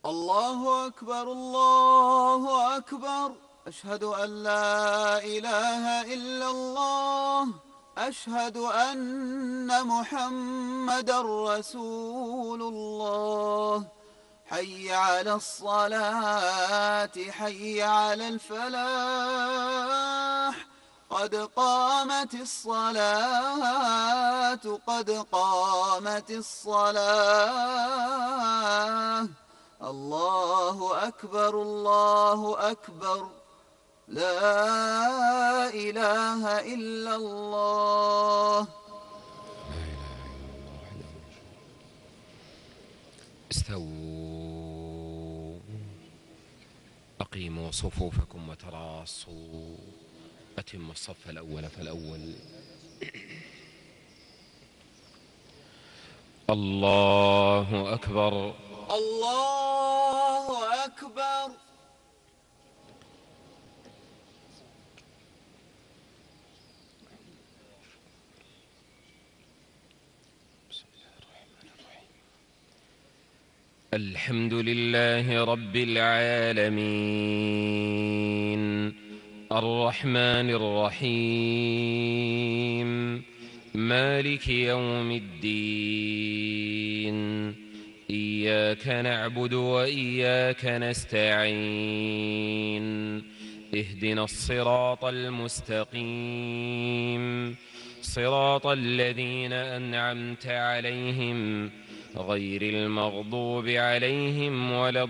الله أكبر الله أكبر. أشهد أن لا إله إلا الله. أشهد أن محمدا رسول الله. حي على الصلاة حي على الفلاح. قد قامت الصلاة قد قامت الصلاة. الله أكبر الله أكبر. لا إله إلا الله. استووا، أقيموا صفوفكم وتراصوا، أتموا الصف الأول فالأول. الله أكبر الله أكبر. الحمد لله رب العالمين، الرحمن الرحيم، مالك يوم الدين. إياك نعبد وإياك نستعين. اهدنا الصراط المستقيم، صراط الذين أنعمت عليهم غير المغضوب عليهم ولا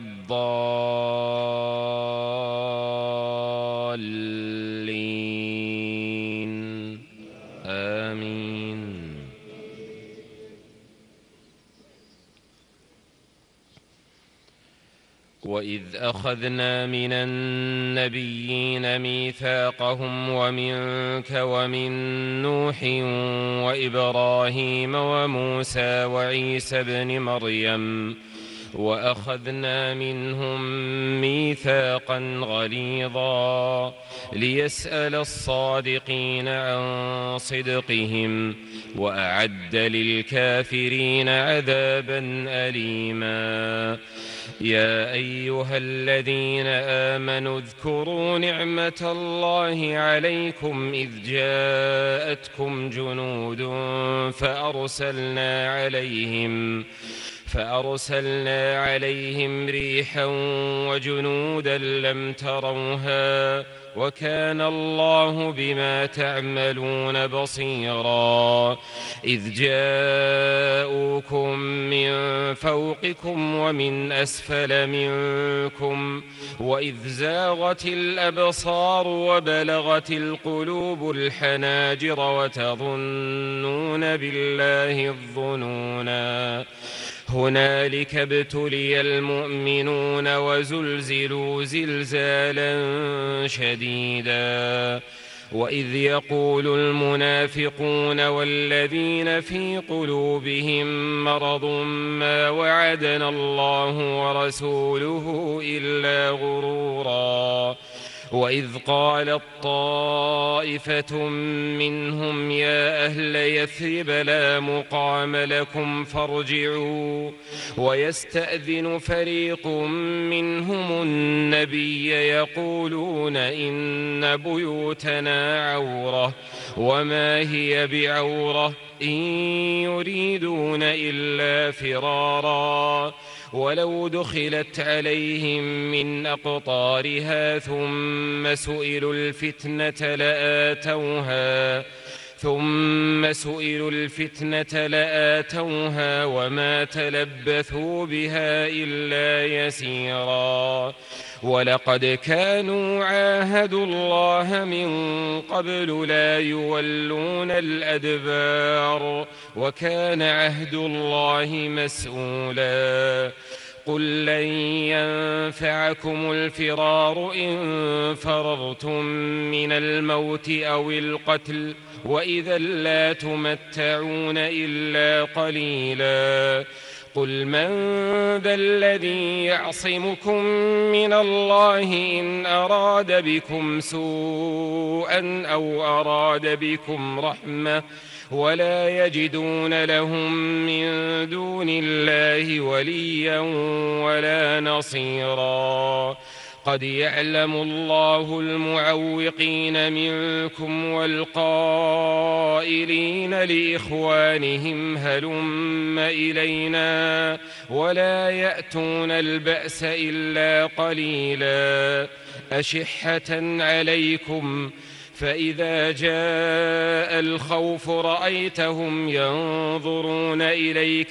الضالين. آمين. وإذ أخذنا من النبيين ميثاقهم ومنك ومن نوح وإبراهيم وموسى وعيسى بن مريم وأخذنا منهم ميثاقا غليظا ليسأل الصادقين عن صدقهم وأعد للكافرين عذابا أليما. يا أيها الذين آمنوا اذكروا نعمة الله عليكم إذ جاءتكم جنود فأرسلنا عليهم ريحا وجنودا لم تروها وكان الله بما تعملون بصيرا. إذ جاءوكم من فوقكم ومن أسفل منكم وإذ زاغت الأبصار وبلغت القلوب الحناجر وتظنون بالله الظنونا. هنالك ابتلي المؤمنون وزلزلوا زلزالا شديدا. وإذ يقول المنافقون والذين في قلوبهم مرض ما وعدنا الله ورسوله إلا غرورا. وإذ قالت طائفة منهم يا أهل يثرب لا مقام لكم فارجعوا. ويستأذن فريق منهم النبي يقولون إن بيوتنا عورة وما هي بعورة إن يريدون إلا فرارا. ولو دخلت عليهم من أقطارها ثم سئلوا الفتنة لآتوها وما تلبثوا بها إلا يسيرا. ولقد كانوا عاهدوا الله من قبل لا يولون الأدبار وكان عهد الله مسؤولا. قل لن ينفعكم الفرار إن فررتم من الموت أو القتل وإذا لا تمتعون إلا قليلا. قل من ذا الذي يعصمكم من الله إن أراد بكم سوءا أو أراد بكم رحمة ولا يجدون لهم من دون الله وليا ولا نصيرا قد يعلم الله المعوقين منكم والقائلين لإخوانهم هلم إلينا ولا يأتون البأس إلا قليلا أشحة عليكم فإذا جاء الخوف رأيتهم ينظرون إليك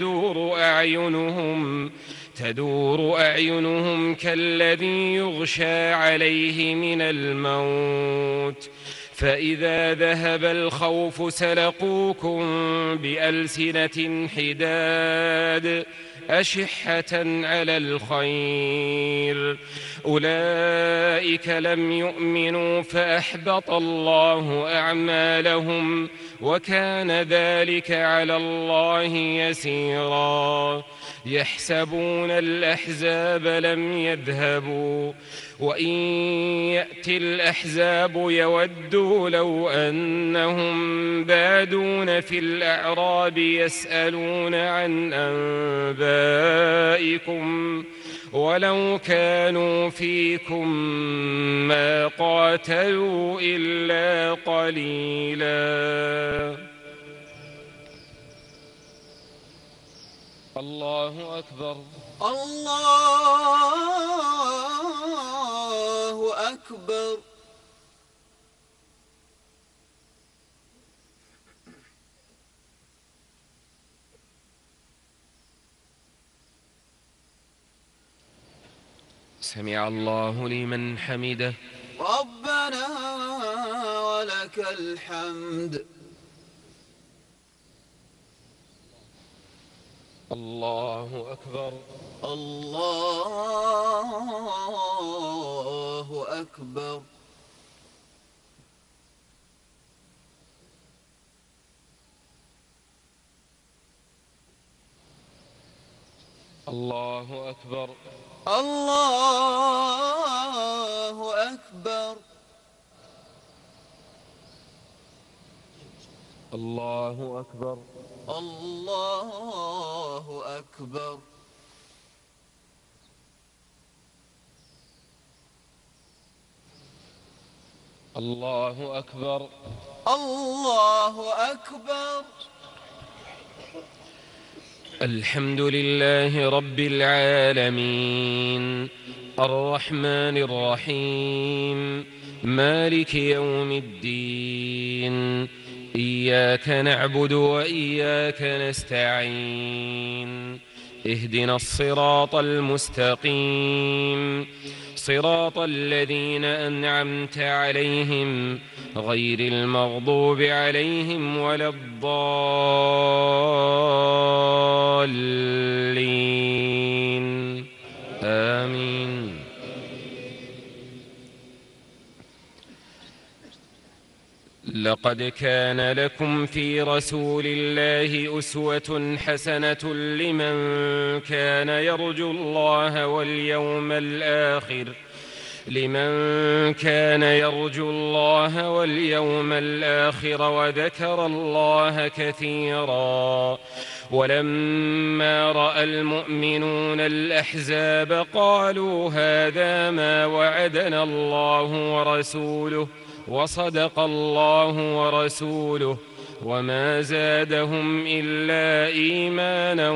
تدور أعينهم كالذي يغشى عليه من الموت فإذا ذهب الخوف سلقوكم بألسنة حداد أشحة على الخير أولئك لم يؤمنوا فأحبط الله أعمالهم وكان ذلك على الله يسيرا يحسبون الأحزاب لم يذهبوا وإن يأتي الأحزاب يودوا لو أنهم بادون في الأعراب يسألون عن أنبائكم ولو كانوا فيكم ما قاتلوا إلا قليلا. الله أكبر. الله أكبر. سمع الله لمن حمده. ربنا ولك الحمد. الله أكبر. الله أكبر. الله أكبر. الله أكبر. الله أكبر. الله أكبر. الله أكبر. الله أكبر. الحمد لله رب العالمين الرحمن الرحيم مالك يوم الدين إياك نعبد وإياك نستعين اهدنا الصراط المستقيم صراط الذين أنعمت عليهم غير المغضوب عليهم ولا الضالين آمين. لقد كان لكم في رسول الله أسوة حسنة لمن كان يرجو الله واليوم الآخر وذكر الله كثيرا. ولما رأى المؤمنون الأحزاب قالوا هذا ما وعدنا الله ورسوله وصدق الله ورسوله وما زادهم إلا إيمانا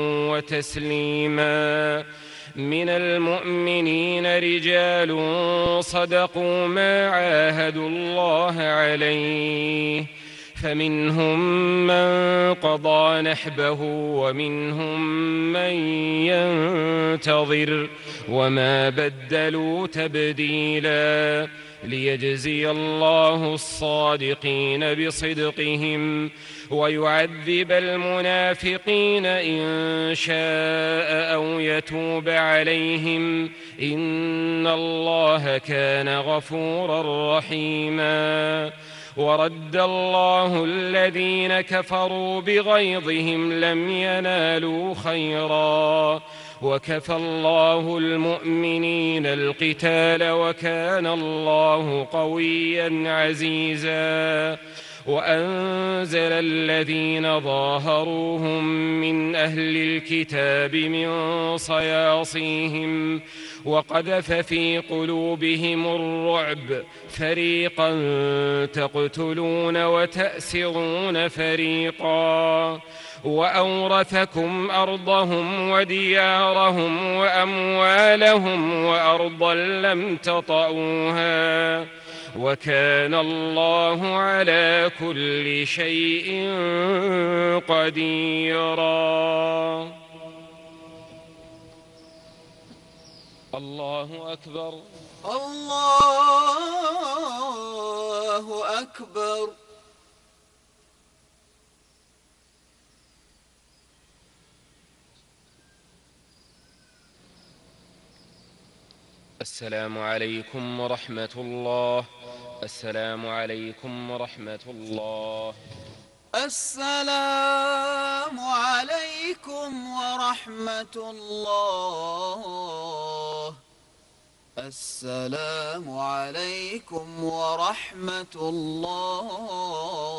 وتسليما. من المؤمنين رجال صدقوا ما عاهدوا الله عليه فمنهم من قضى نحبه ومنهم من ينتظر وما بدلوا تبديلا ليجزي الله الصادقين بصدقهم ويعذب المنافقين إن شاء أو يتوب عليهم إن الله كان غفورا رحيما. ورد الله الذين كفروا بغيظهم لم ينالوا خيرا وكفى الله المؤمنين القتال وكان الله قويا عزيزا وأنزل الذين ظاهروهم من أهل الكتاب من صياصيهم وقذف في قلوبهم الرعب فريقا تقتلون وتأسرون فريقا وأورثكم أرضهم وديارهم وأموالهم وأرضا لم تطئوها وكان الله على كل شيء قديرا. الله أكبر. الله أكبر. السلام عليكم ورحمة الله. السلام عليكم ورحمة الله. السلام عليكم ورحمة الله. السلام عليكم ورحمة الله.